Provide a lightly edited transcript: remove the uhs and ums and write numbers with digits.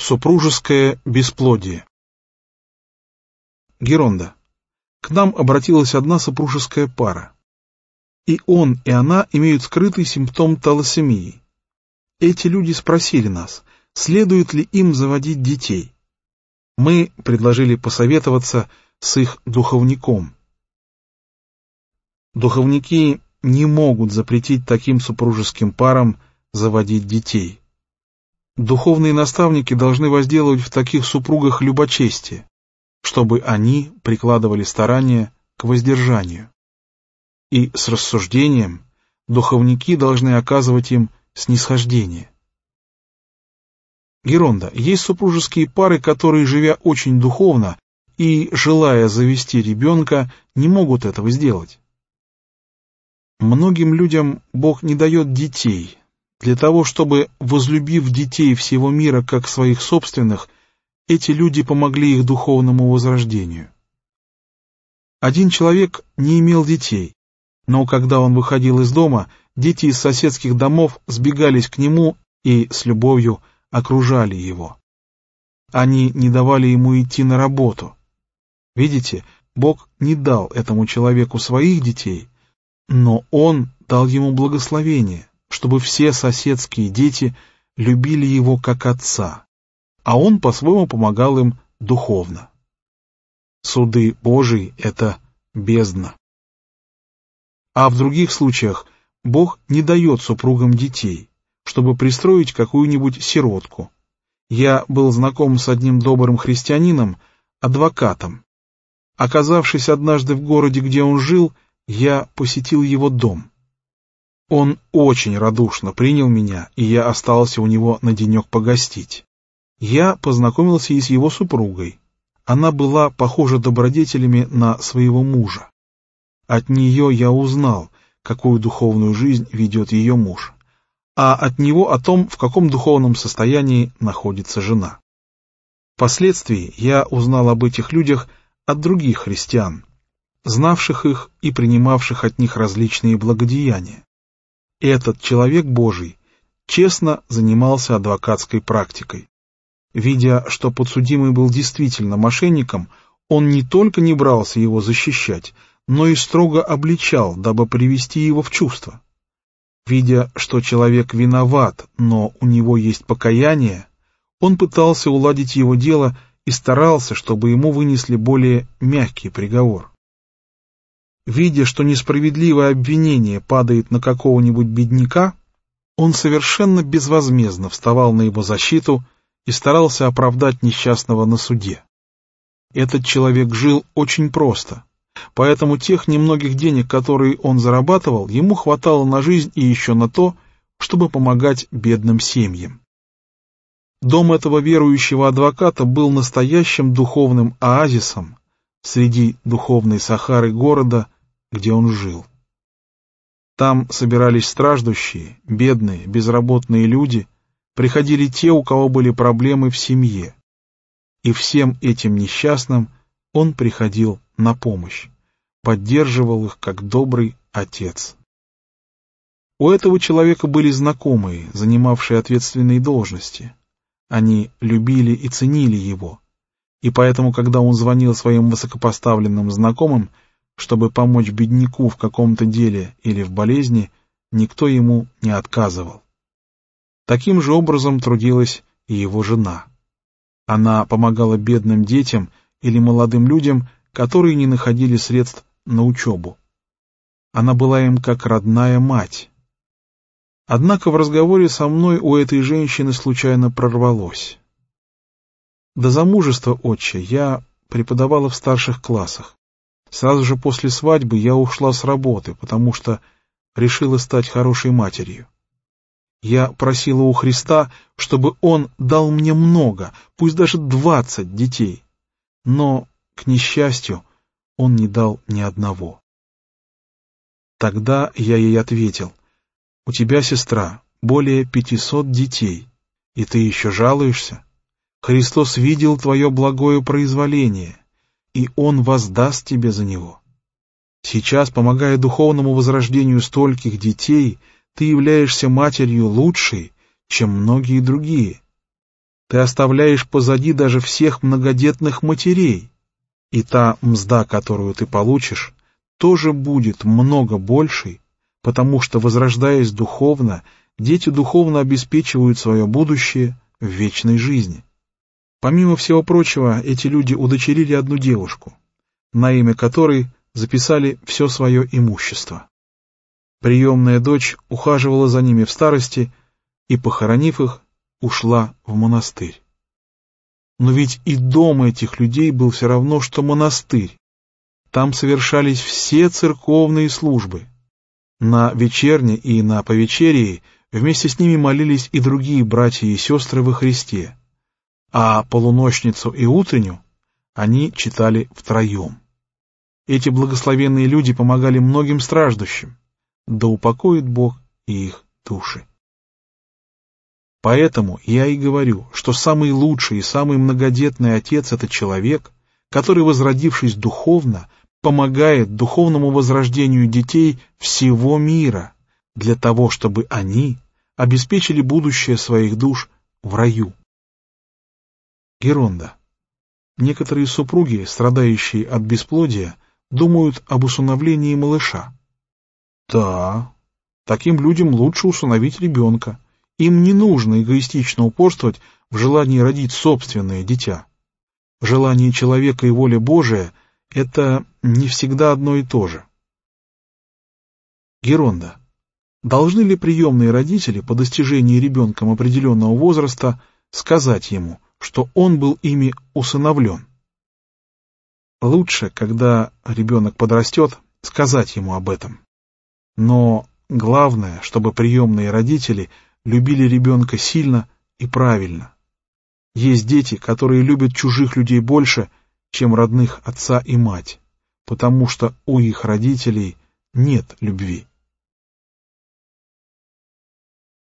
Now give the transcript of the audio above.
Супружеское бесплодие. Геронда. К нам обратилась одна супружеская пара. И он, и она имеют скрытый симптом талассемии. Эти люди спросили нас, следует ли им заводить детей. Мы предложили посоветоваться с их духовником. Духовники не могут запретить таким супружеским парам заводить детей. Духовные наставники должны возделывать в таких супругах любочестие, чтобы они прикладывали старания к воздержанию. И с рассуждением духовники должны оказывать им снисхождение. Геронда, есть супружеские пары, которые, живя очень духовно и желая завести ребенка, не могут этого сделать. Многим людям Бог не дает детей, для того, чтобы, возлюбив детей всего мира как своих собственных, эти люди помогли их духовному возрождению. Один человек не имел детей, но когда он выходил из дома, дети из соседских домов сбегались к нему и с любовью окружали его. Они не давали ему идти на работу. Видите, Бог не дал этому человеку своих детей, но Он дал ему благословение, чтобы все соседские дети любили его как отца, а он по-своему помогал им духовно. Суды Божии — это бездна. А в других случаях Бог не дает супругам детей, чтобы пристроить какую-нибудь сиротку. Я был знаком с одним добрым христианином, адвокатом. Оказавшись однажды в городе, где он жил, я посетил его дом. Он очень радушно принял меня, и я остался у него на денек погостить. Я познакомился и с его супругой. Она была похожа добродетелями на своего мужа. От нее я узнал, какую духовную жизнь ведет ее муж, а от него о том, в каком духовном состоянии находится жена. Впоследствии я узнал об этих людях от других христиан, знавших их и принимавших от них различные благодеяния. Этот человек Божий честно занимался адвокатской практикой. Видя, что подсудимый был действительно мошенником, он не только не брался его защищать, но и строго обличал, дабы привести его в чувство. Видя, что человек виноват, но у него есть покаяние, он пытался уладить его дело и старался, чтобы ему вынесли более мягкий приговор. Видя, что несправедливое обвинение падает на какого-нибудь бедняка, он совершенно безвозмездно вставал на его защиту и старался оправдать несчастного на суде. Этот человек жил очень просто, поэтому тех немногих денег, которые он зарабатывал, ему хватало на жизнь и еще на то, чтобы помогать бедным семьям. Дом этого верующего адвоката был настоящим духовным оазисом среди духовной Сахары города, где он жил. Там собирались страждущие, бедные, безработные люди, приходили те, у кого были проблемы в семье. И всем этим несчастным он приходил на помощь, поддерживал их как добрый отец. У этого человека были знакомые, занимавшие ответственные должности. Они любили и ценили его, и поэтому, когда он звонил своим высокопоставленным знакомым, чтобы помочь бедняку в каком-то деле или в болезни, никто ему не отказывал. Таким же образом трудилась и его жена. Она помогала бедным детям или молодым людям, которые не находили средств на учебу. Она была им как родная мать. Однако в разговоре со мной у этой женщины случайно прорвалось. До замужества, отче, я преподавала в старших классах. Сразу же после свадьбы я ушла с работы, потому что решила стать хорошей матерью. Я просила у Христа, чтобы Он дал мне много, пусть даже 20 детей. Но, к несчастью, Он не дал ни одного. Тогда я ей ответил: «У тебя, сестра, более 500 детей, и ты еще жалуешься? Христос видел твое благое произволение, и Он воздаст тебе за него. Сейчас, помогая духовному возрождению стольких детей, ты являешься матерью лучшей, чем многие другие. Ты оставляешь позади даже всех многодетных матерей, и та мзда, которую ты получишь, тоже будет много большей, потому что, возрождаясь духовно, дети духовно обеспечивают свое будущее в вечной жизни. Помимо всего прочего, эти люди удочерили одну девушку, на имя которой записали все свое имущество. Приемная дочь ухаживала за ними в старости и, похоронив их, ушла в монастырь. Но ведь и дом этих людей был все равно, что монастырь. Там совершались все церковные службы. На вечерне и на повечерии вместе с ними молились и другие братья и сестры во Христе, а полуночницу и утренню они читали втроем. Эти благословенные люди помогали многим страждущим, да упокоит Бог и их души. Поэтому я и говорю, что самый лучший и самый многодетный отец — это человек, который, возродившись духовно, помогает духовному возрождению детей всего мира, для того, чтобы они обеспечили будущее своих душ в раю. Геронда. Некоторые супруги, страдающие от бесплодия, думают об усыновлении малыша. Да, таким людям лучше усыновить ребенка. Им не нужно эгоистично упорствовать в желании родить собственное дитя. Желание человека и воля Божия — это не всегда одно и то же. Геронда. Должны ли приемные родители по достижении ребенком определенного возраста сказать ему, что он был ими усыновлен? Лучше, когда ребенок подрастет, сказать ему об этом. Но главное, чтобы приемные родители любили ребенка сильно и правильно. Есть дети, которые любят чужих людей больше, чем родных отца и мать, потому что у их родителей нет любви.